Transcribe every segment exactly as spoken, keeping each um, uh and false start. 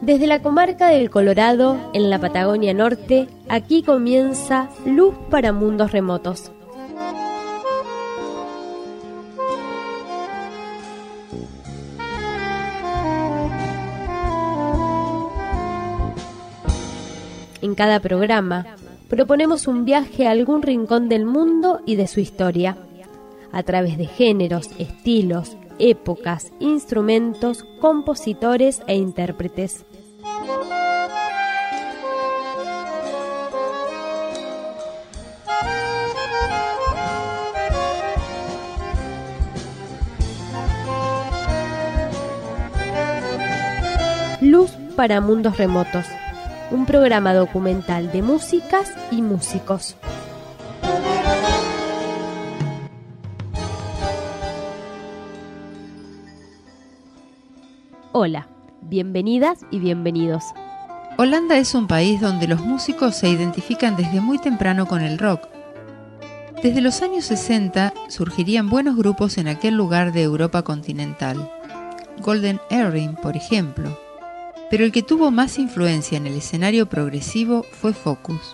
Desde la comarca del Colorado, en la Patagonia Norte, aquí comienza Luz para Mundos Remotos. En cada programa, proponemos un viaje a algún rincón del mundo y de su historia, a través de géneros, estilos, épocas, instrumentos, compositores e intérpretes. Luz para Mundos Remotos, un programa documental de músicas y músicos. Hola, bienvenidas y bienvenidos. Holanda es un país donde los músicos se identifican desde muy temprano con el rock. Desde los años sesenta surgirían buenos grupos en aquel lugar de Europa continental. Golden Earring, por ejemplo. Pero el que tuvo más influencia en el escenario progresivo fue Focus.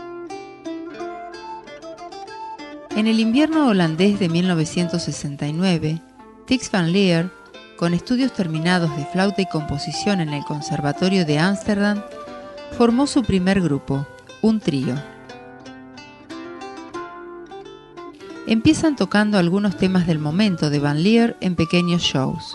En el invierno holandés de mil novecientos sesenta y nueve, Tix van Leer, con estudios terminados de flauta y composición en el Conservatorio de Ámsterdam, formó su primer grupo, un trío. Empiezan tocando algunos temas del momento de Van Leer en pequeños shows.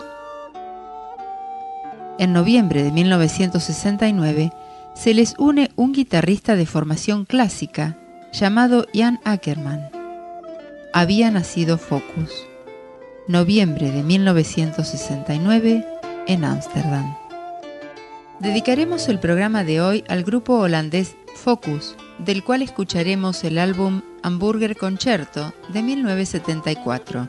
En noviembre de mil novecientos sesenta y nueve se les une un guitarrista de formación clásica llamado Jan Ackerman. Había nacido Focus. Noviembre de mil novecientos sesenta y nueve en Ámsterdam. Dedicaremos el programa de hoy al grupo holandés Focus, del cual escucharemos el álbum Hamburger Concerto de mil novecientos setenta y cuatro.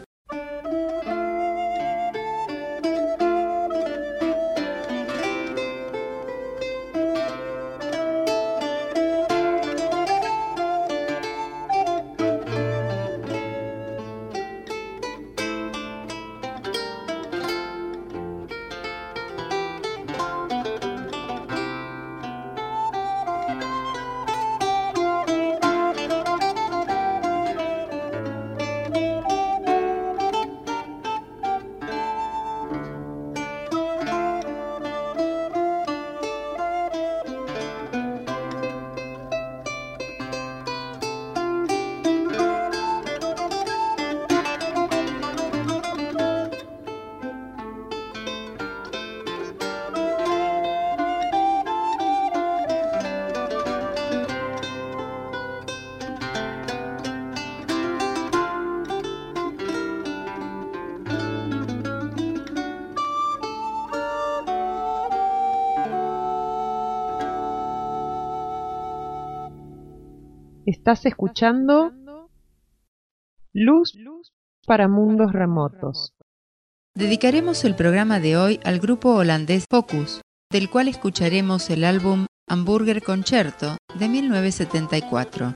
Estás escuchando Luz para Mundos Remotos. Dedicaremos el programa de hoy al grupo holandés Focus, del cual escucharemos el álbum Hamburger Concerto de mil novecientos setenta y cuatro.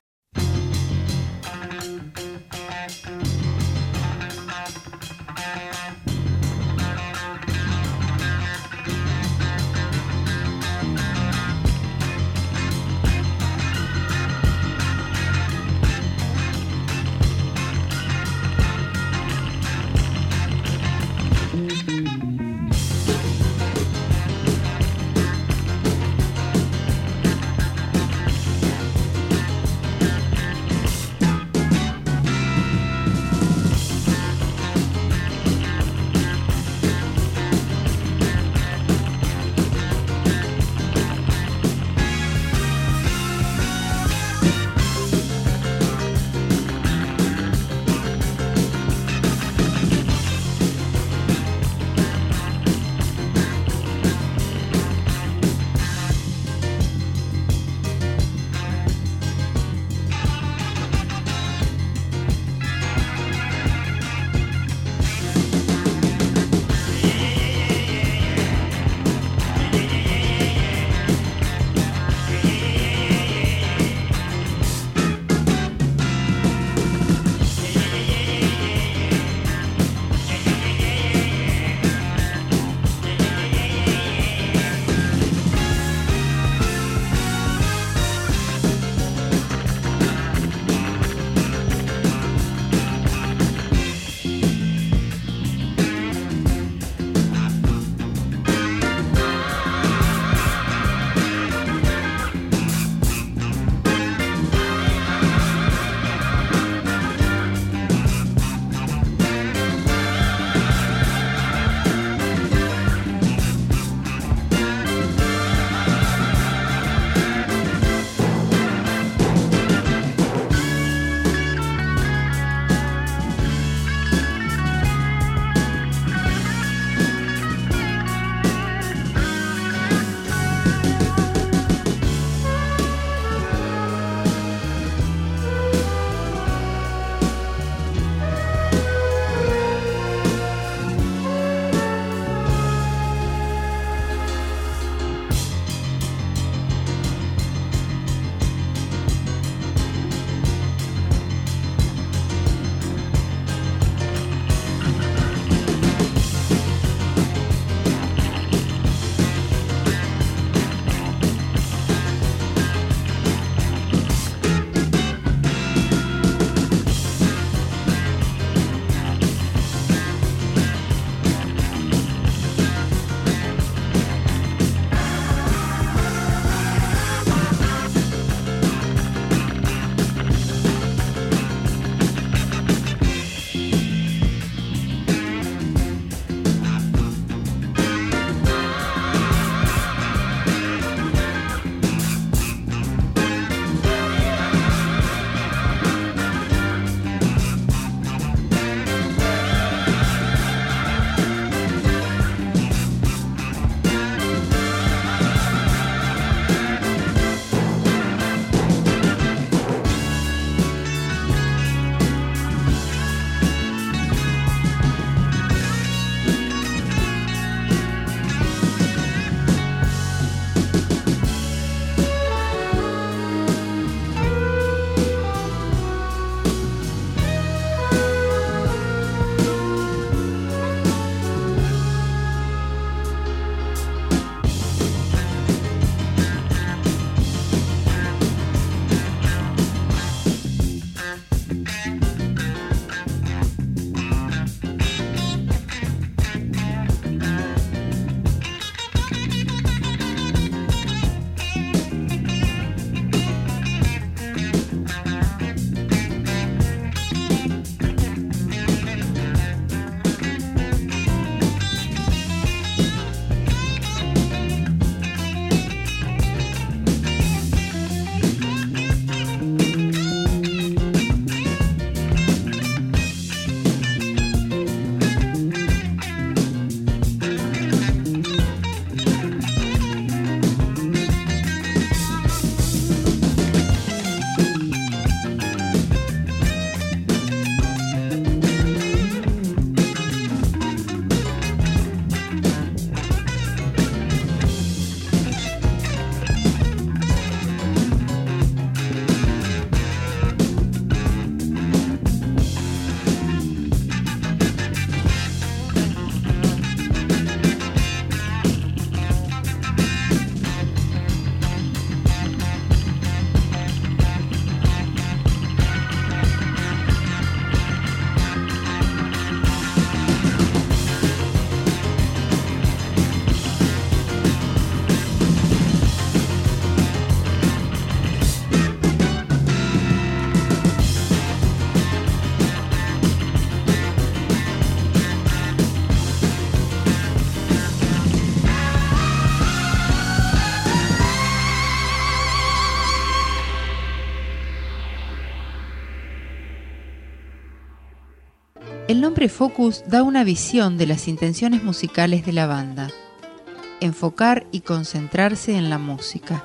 El nombre Focus da una visión de las intenciones musicales de la banda: enfocar y concentrarse en la música.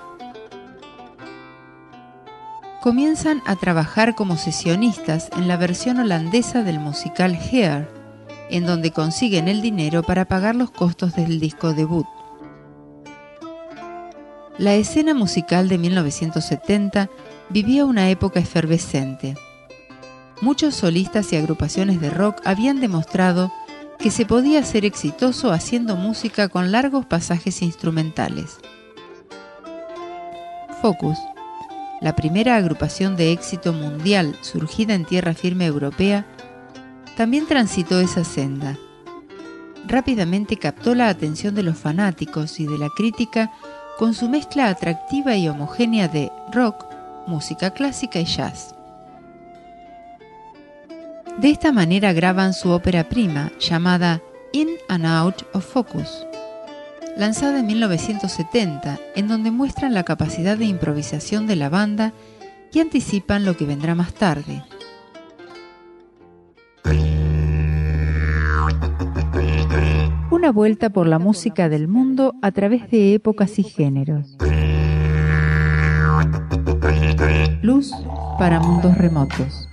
Comienzan a trabajar como sesionistas en la versión holandesa del musical Hair, en donde consiguen el dinero para pagar los costos del disco debut. La escena musical de mil novecientos setenta vivía una época efervescente. Muchos solistas y agrupaciones de rock habían demostrado que se podía ser exitoso haciendo música con largos pasajes instrumentales. Focus, la primera agrupación de éxito mundial surgida en tierra firme europea, también transitó esa senda. Rápidamente captó la atención de los fanáticos y de la crítica con su mezcla atractiva y homogénea de rock, música clásica y jazz. De esta manera graban su ópera prima, llamada In and Out of Focus, lanzada en mil novecientos setenta, en donde muestran la capacidad de improvisación de la banda y anticipan lo que vendrá más tarde. Una vuelta por la música del mundo a través de épocas y géneros. Luz para mundos remotos.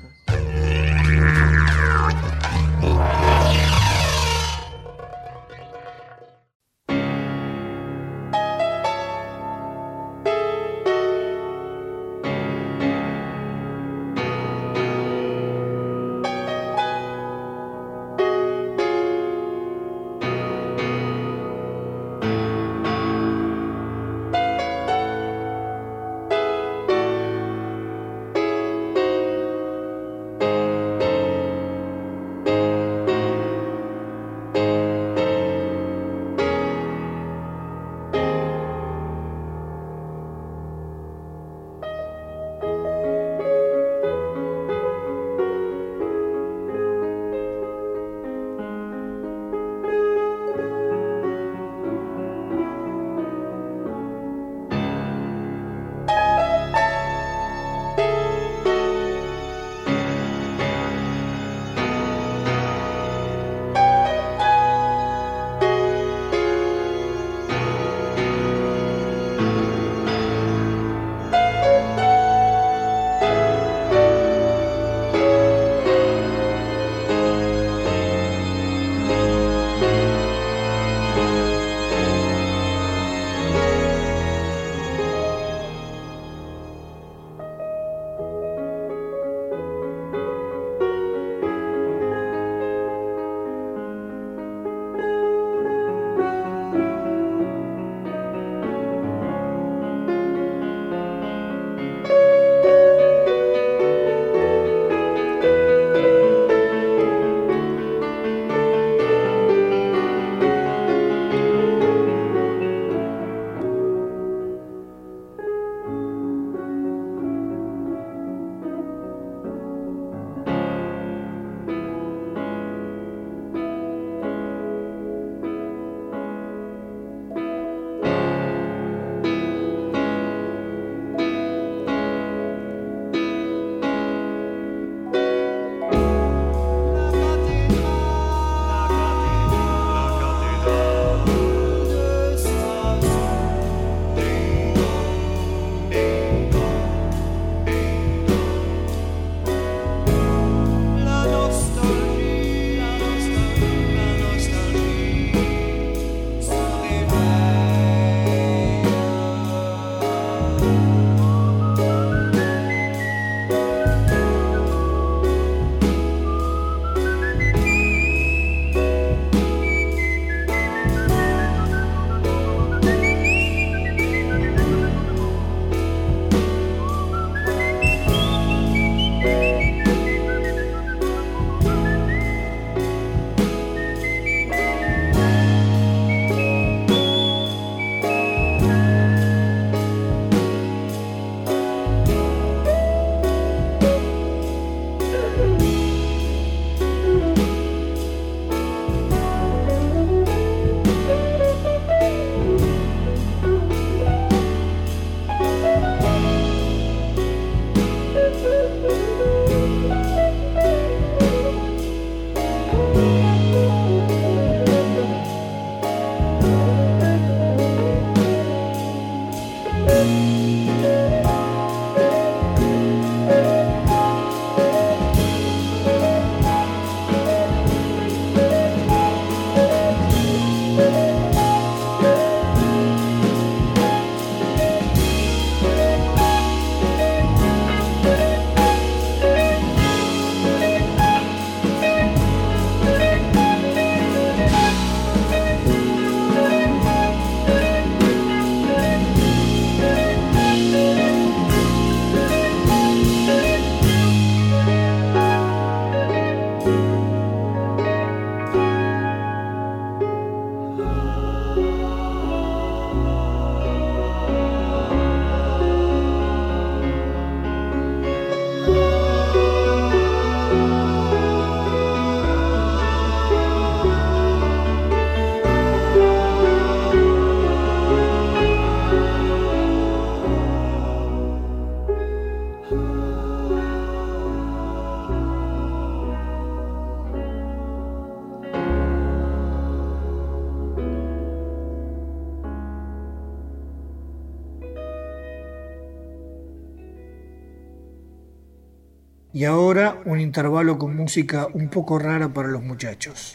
Y ahora un intervalo con música un poco rara para los muchachos.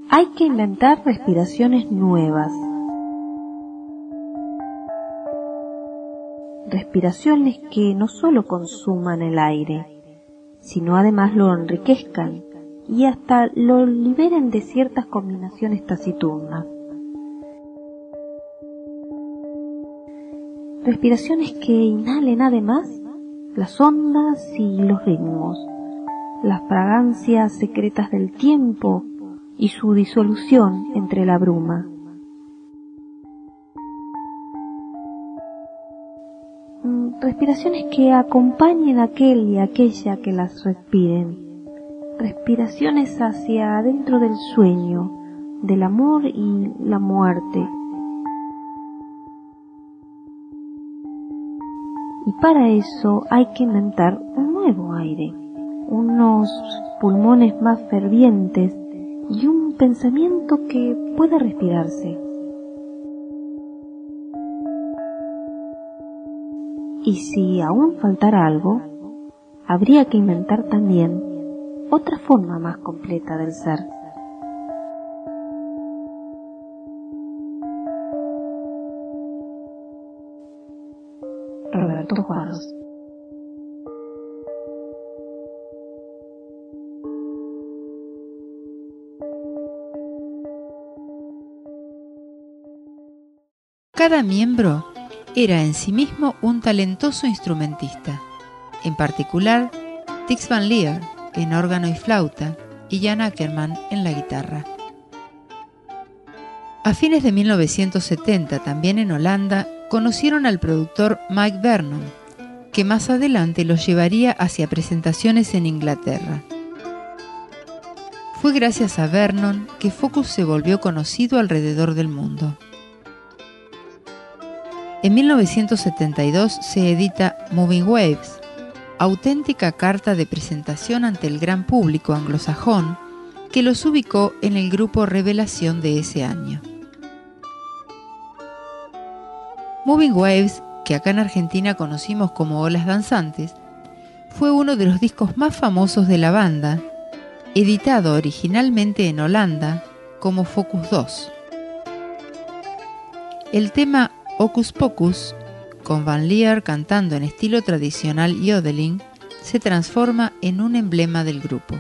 hay que inventar respiraciones nuevas. Respiraciones que no solo consuman el aire, sino además lo enriquezcan y hasta lo liberen de ciertas combinaciones taciturnas. Respiraciones que inhalen además las ondas y los ritmos, las fragancias secretas del tiempo y su disolución entre la bruma. Respiraciones que acompañen a aquel y aquella que las respiren. Respiraciones hacia adentro del sueño, del amor y la muerte. Y para eso hay que inventar un nuevo aire, unos pulmones más fervientes y un pensamiento que pueda respirarse. Y si aún faltara algo, habría que inventar también otra forma más completa del ser. Roberto Juárez. Cada miembro era en sí mismo un talentoso instrumentista, en particular Tix Van Leer en órgano y flauta y Jan Ackerman en la guitarra. A fines de mil novecientos setenta, también en Holanda, conocieron al productor Mike Vernon, que más adelante los llevaría hacia presentaciones en Inglaterra. Fue gracias a Vernon que Focus se volvió conocido alrededor del mundo. En mil novecientos setenta y dos se edita Moving Waves, auténtica carta de presentación ante el gran público anglosajón que los ubicó en el grupo revelación de ese año. Moving Waves, que acá en Argentina conocimos como Olas Danzantes, fue uno de los discos más famosos de la banda, editado originalmente en Holanda como Focus dos. El tema Hocus Pocus, con Van Leer cantando en estilo tradicional yodeling, se transforma en un emblema del grupo.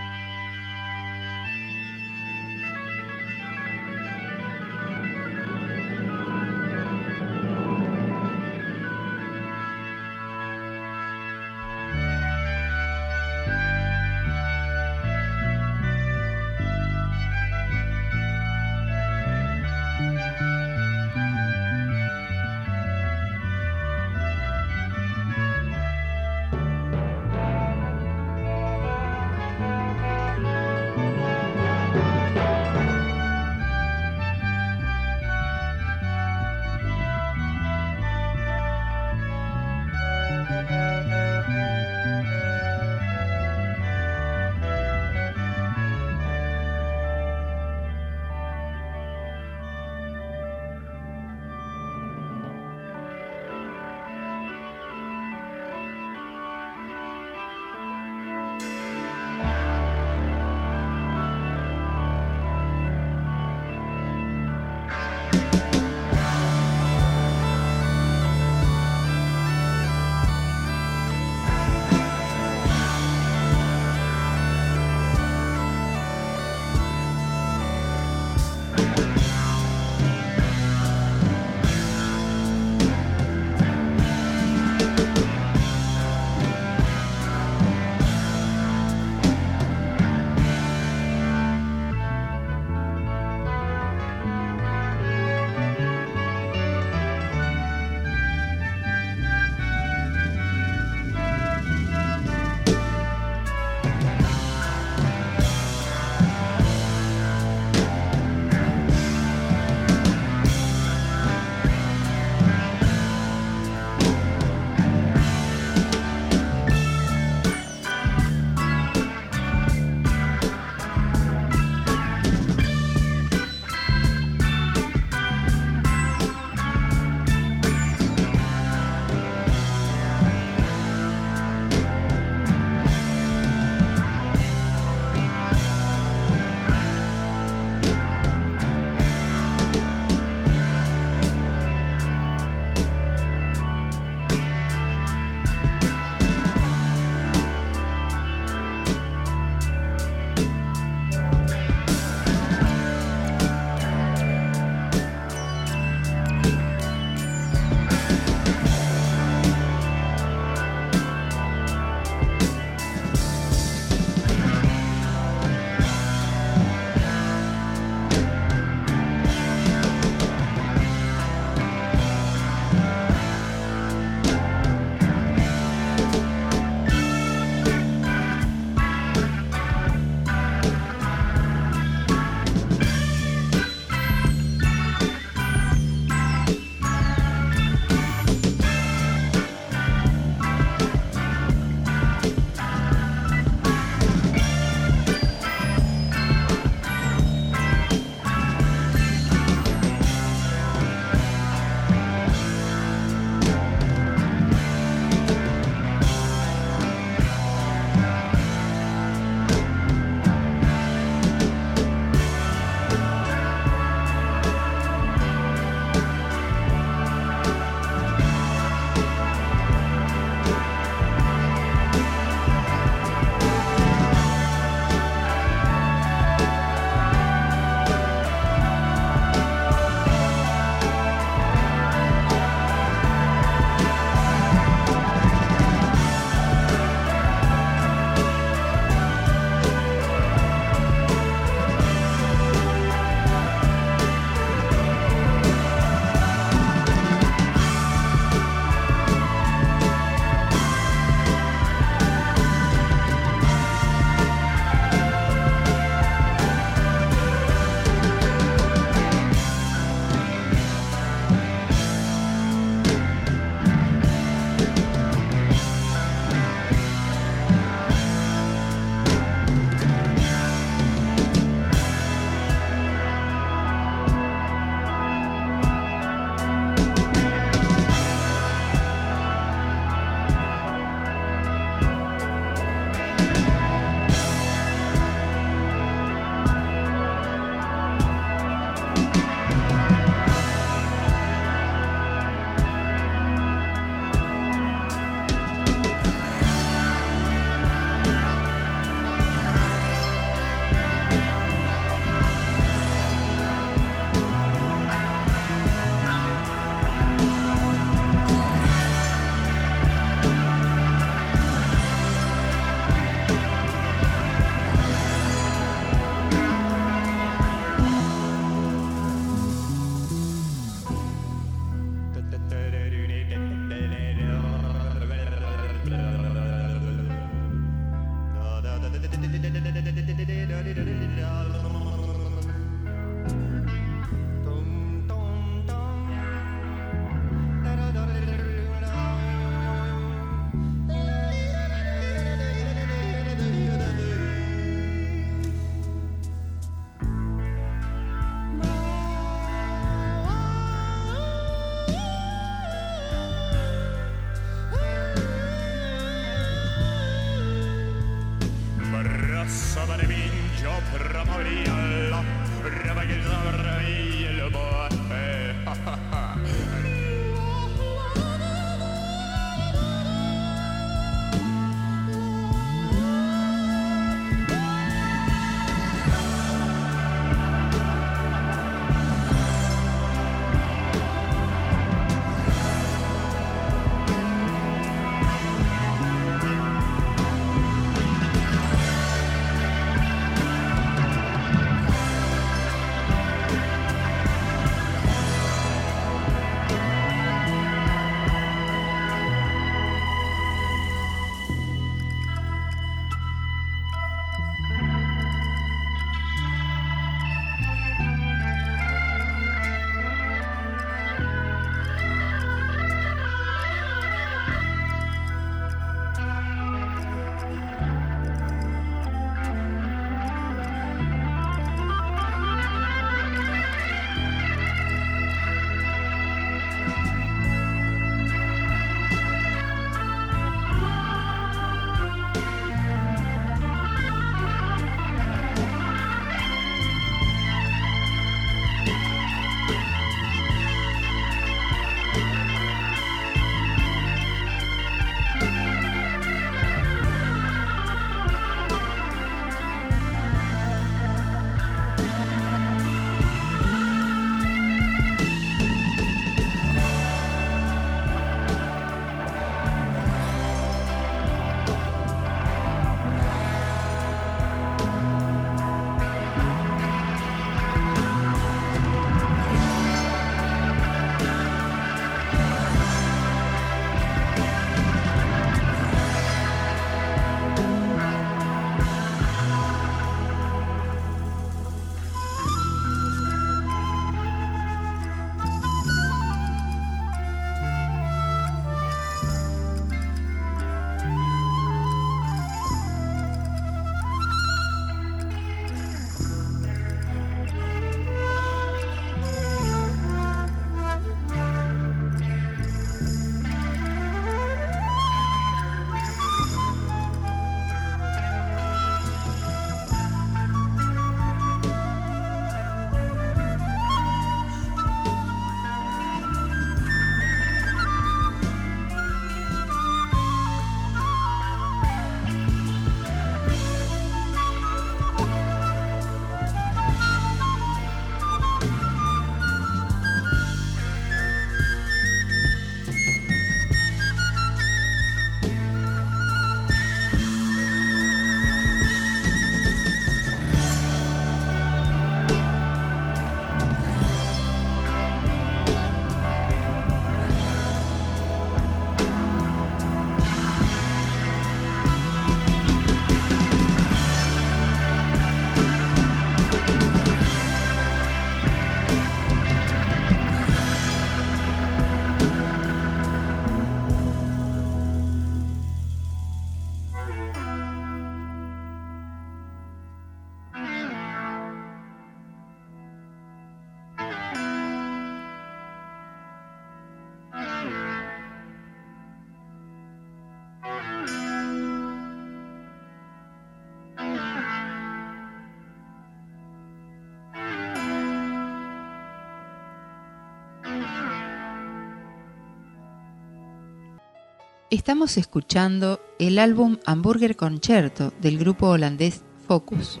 Estamos escuchando el álbum Hamburger Concerto del grupo holandés Focus.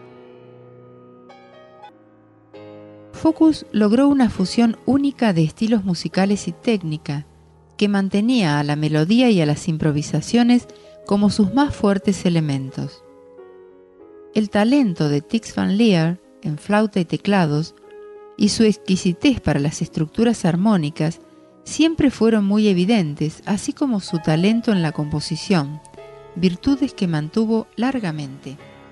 Focus logró una fusión única de estilos musicales y técnica que mantenía a la melodía y a las improvisaciones como sus más fuertes elementos. El talento de Tix van Leer en flauta y teclados y su exquisitez para las estructuras armónicas siempre fueron muy evidentes, así como su talento en la composición, virtudes que mantuvo largamente.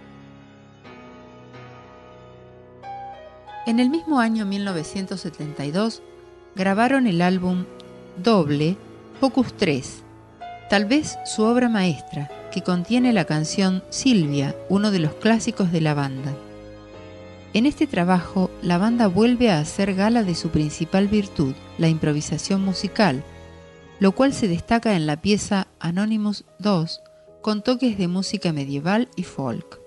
En el mismo año mil novecientos setenta y dos grabaron el álbum doble Focus tres, tal vez su obra maestra, que contiene la canción Silvia, uno de los clásicos de la banda. En este trabajo, la banda vuelve a hacer gala de su principal virtud, la improvisación musical, lo cual se destaca en la pieza Anonymous dos, con toques de música medieval y folk.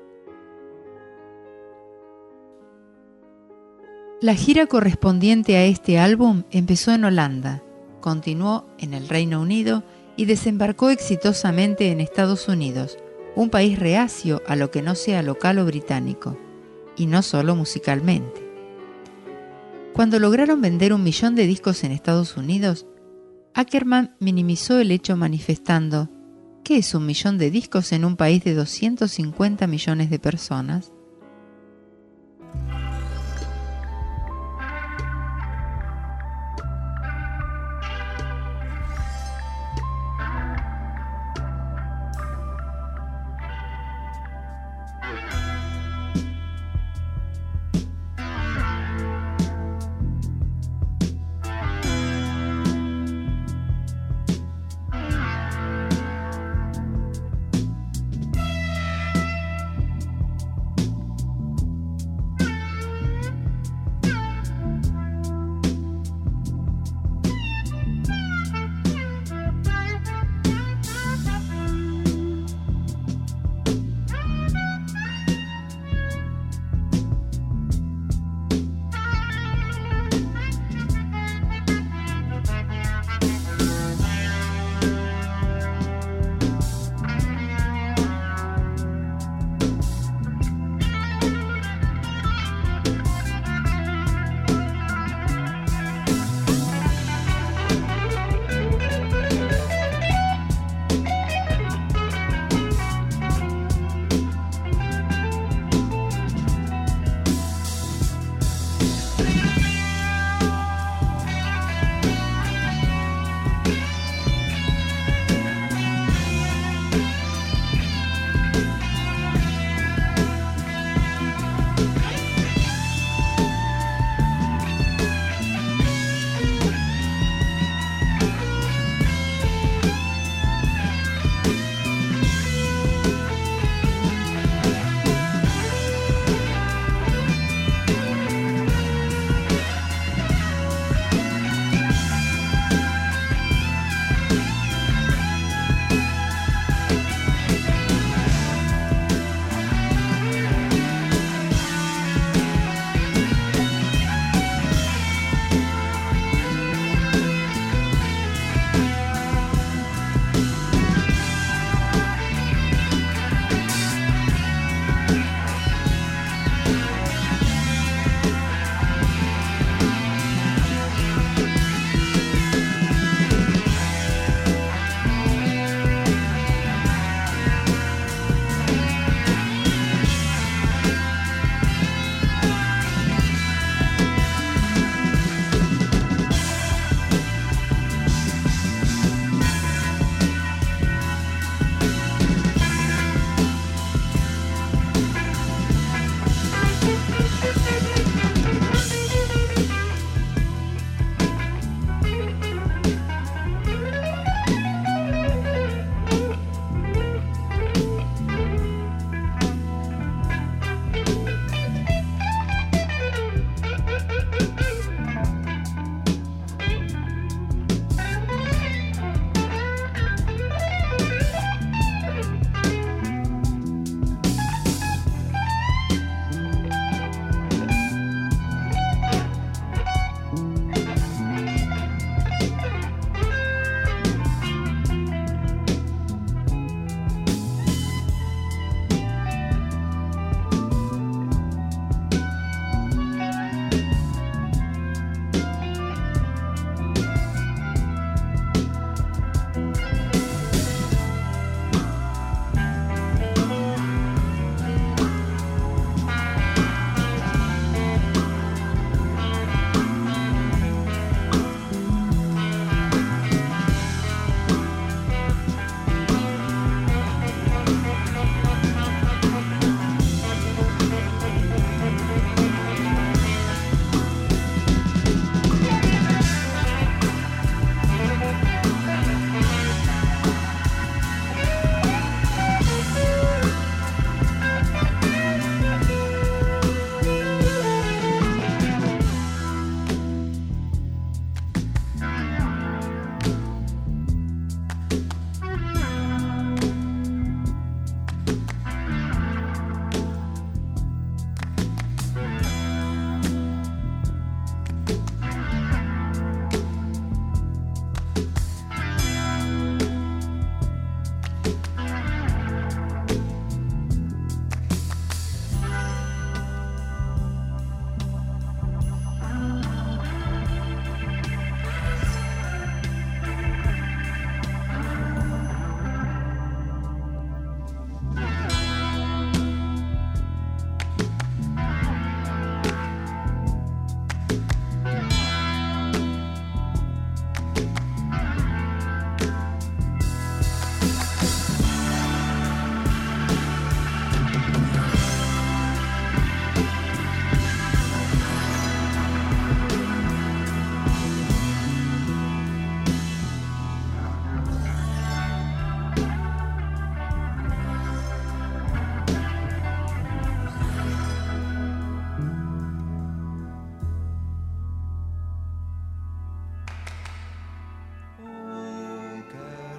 La gira correspondiente a este álbum empezó en Holanda, continuó en el Reino Unido y desembarcó exitosamente en Estados Unidos, un país reacio a lo que no sea local o británico, y no solo musicalmente. Cuando lograron vender un millón de discos en Estados Unidos, Ackerman minimizó el hecho manifestando: ¿qué es un millón de discos en un país de doscientos cincuenta millones de personas?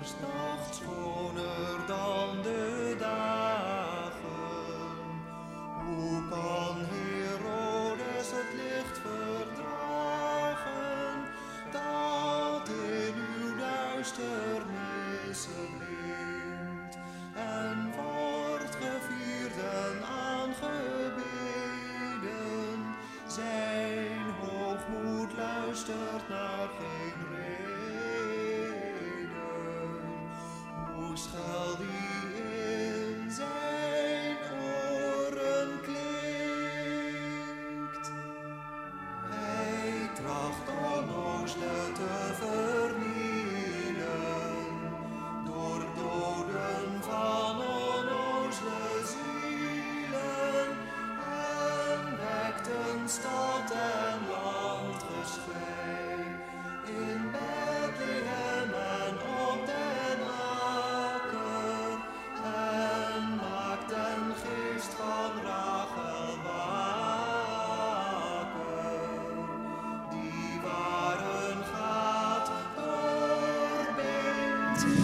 's nachts schoner dan de dagen. Hoe kan Herodes het licht verdragen, dat in uw duisternissen blinkt, en wordt gevierd en aangebeden? Zijn hoogmoed luistert naar geen reden. Hoe schel die in zijn oren klinkt. Hij tracht onnoozelen te vernielen, door doden van onnoozele zielen, en wekt een stad en landgeschrei in Bethlehem en op den akker, en maakt den geest van Rachel wakker, die waren gaat doorbindt en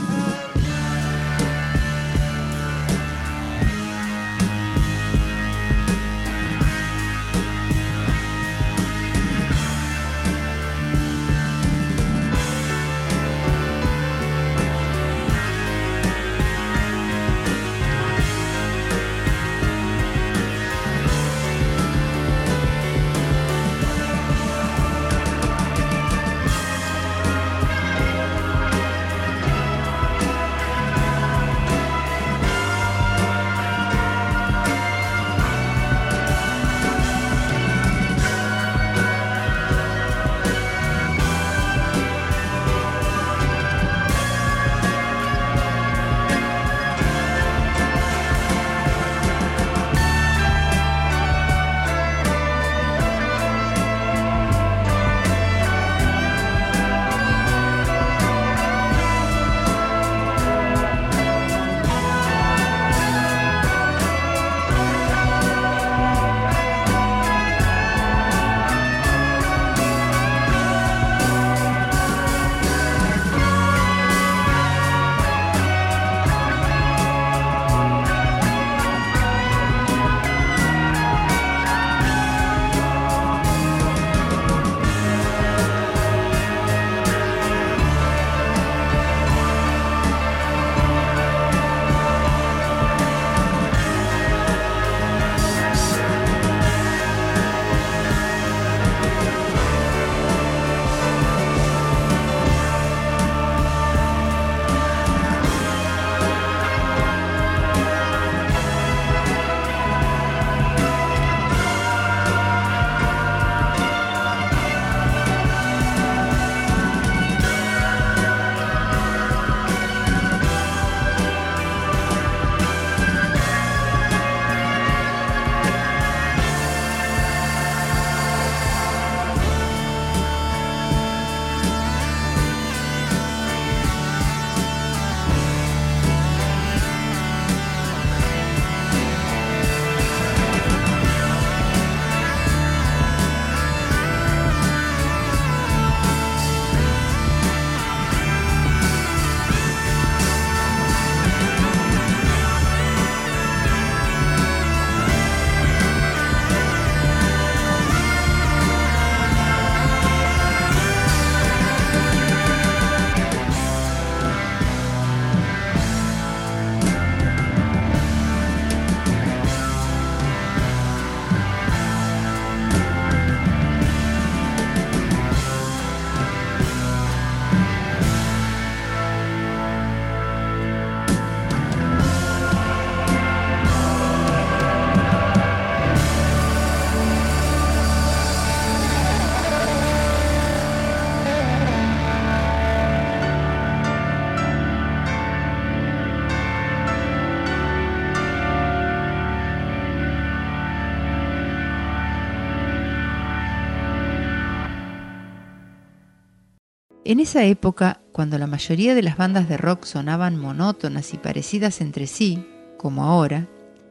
En esa época, cuando la mayoría de las bandas de rock sonaban monótonas y parecidas entre sí, como ahora,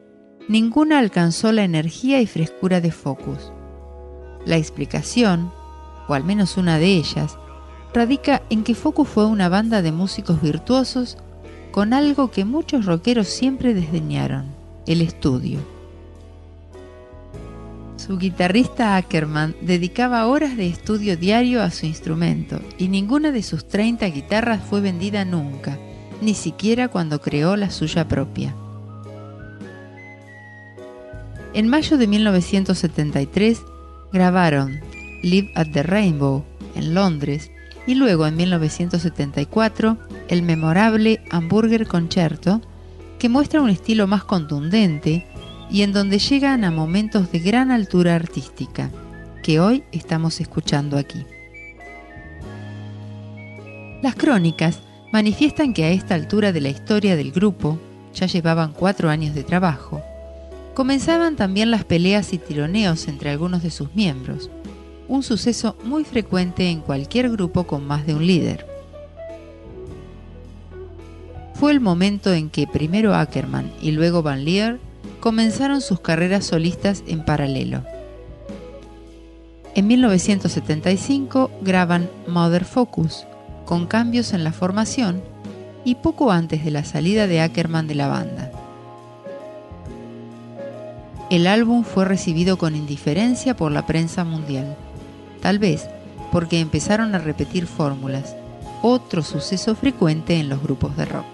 ninguna alcanzó la energía y frescura de Focus. La explicación, o al menos una de ellas, radica en que Focus fue una banda de músicos virtuosos con algo que muchos rockeros siempre desdeñaron: el estudio. Su guitarrista Ackerman dedicaba horas de estudio diario a su instrumento y ninguna de sus treinta guitarras fue vendida nunca, ni siquiera cuando creó la suya propia. En mayo de mil novecientos setenta y tres grabaron Live at the Rainbow en Londres y luego en mil novecientos setenta y cuatro el memorable Hamburger Concerto, que muestra un estilo más contundente y en donde llegan a momentos de gran altura artística, que hoy estamos escuchando aquí. Las crónicas manifiestan que a esta altura de la historia del grupo, ya llevaban cuatro años de trabajo, comenzaban también las peleas y tironeos entre algunos de sus miembros, un suceso muy frecuente en cualquier grupo con más de un líder. Fue el momento en que primero Ackerman y luego Van Leer comenzaron sus carreras solistas en paralelo. En mil novecientos setenta y cinco graban Mother Focus, con cambios en la formación y poco antes de la salida de Ackerman de la banda. El álbum fue recibido con indiferencia por la prensa mundial, tal vez porque empezaron a repetir fórmulas, otro suceso frecuente en los grupos de rock.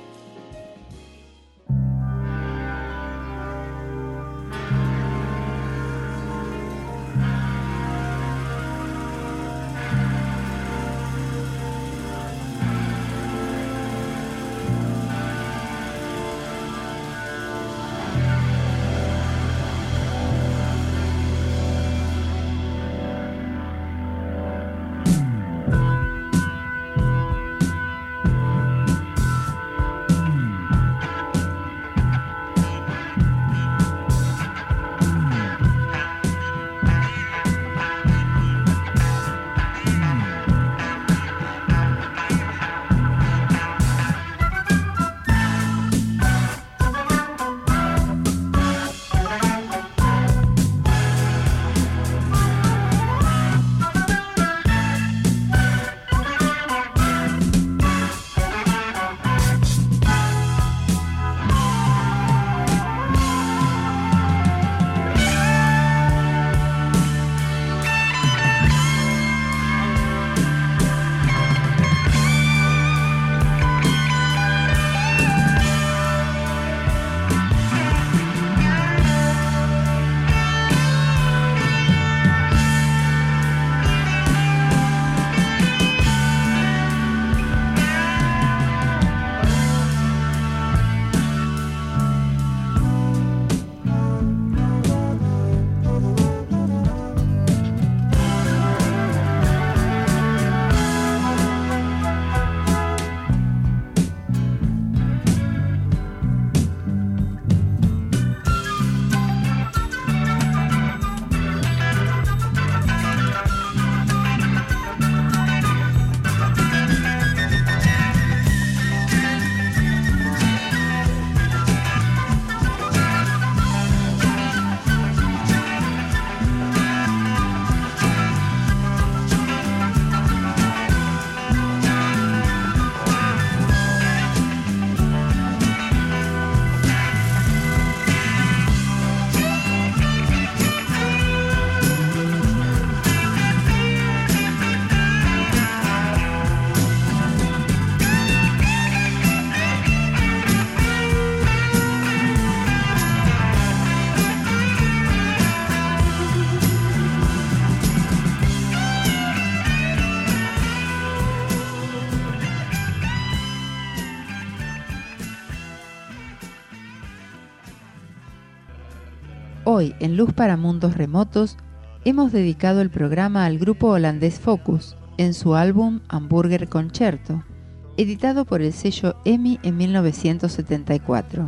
Hoy, en Luz para Mundos Remotos, hemos dedicado el programa al grupo holandés Focus, en su álbum Hamburger Concerto, editado por el sello E M I en mil novecientos setenta y cuatro.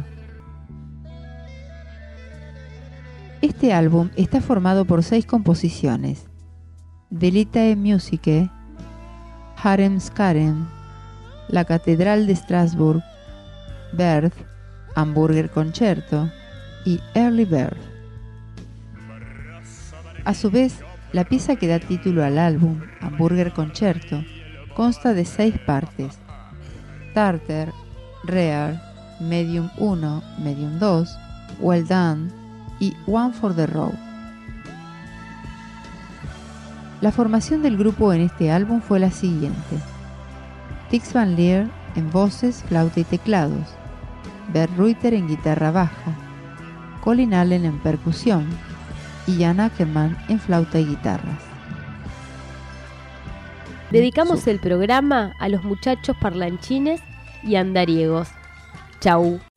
Este álbum está formado por seis composiciones: Delitae Musicae, Harem-Skarem, La Catedral de Strasbourg, Birth, Hamburger Concerto y Early Birth. A su vez, la pieza que da título al álbum, Hamburger Concerto, consta de seis partes: Starter, Rare, Medium uno, Medium dos, Well Done y One for the Road. La formación del grupo en este álbum fue la siguiente: Tix Van Leer en voces, flauta y teclados, Bert Ruiter en guitarra baja, Colin Allen en percusión y Jan Ackerman en flauta y guitarras. Dedicamos el programa a los muchachos parlanchines y andariegos. Chau.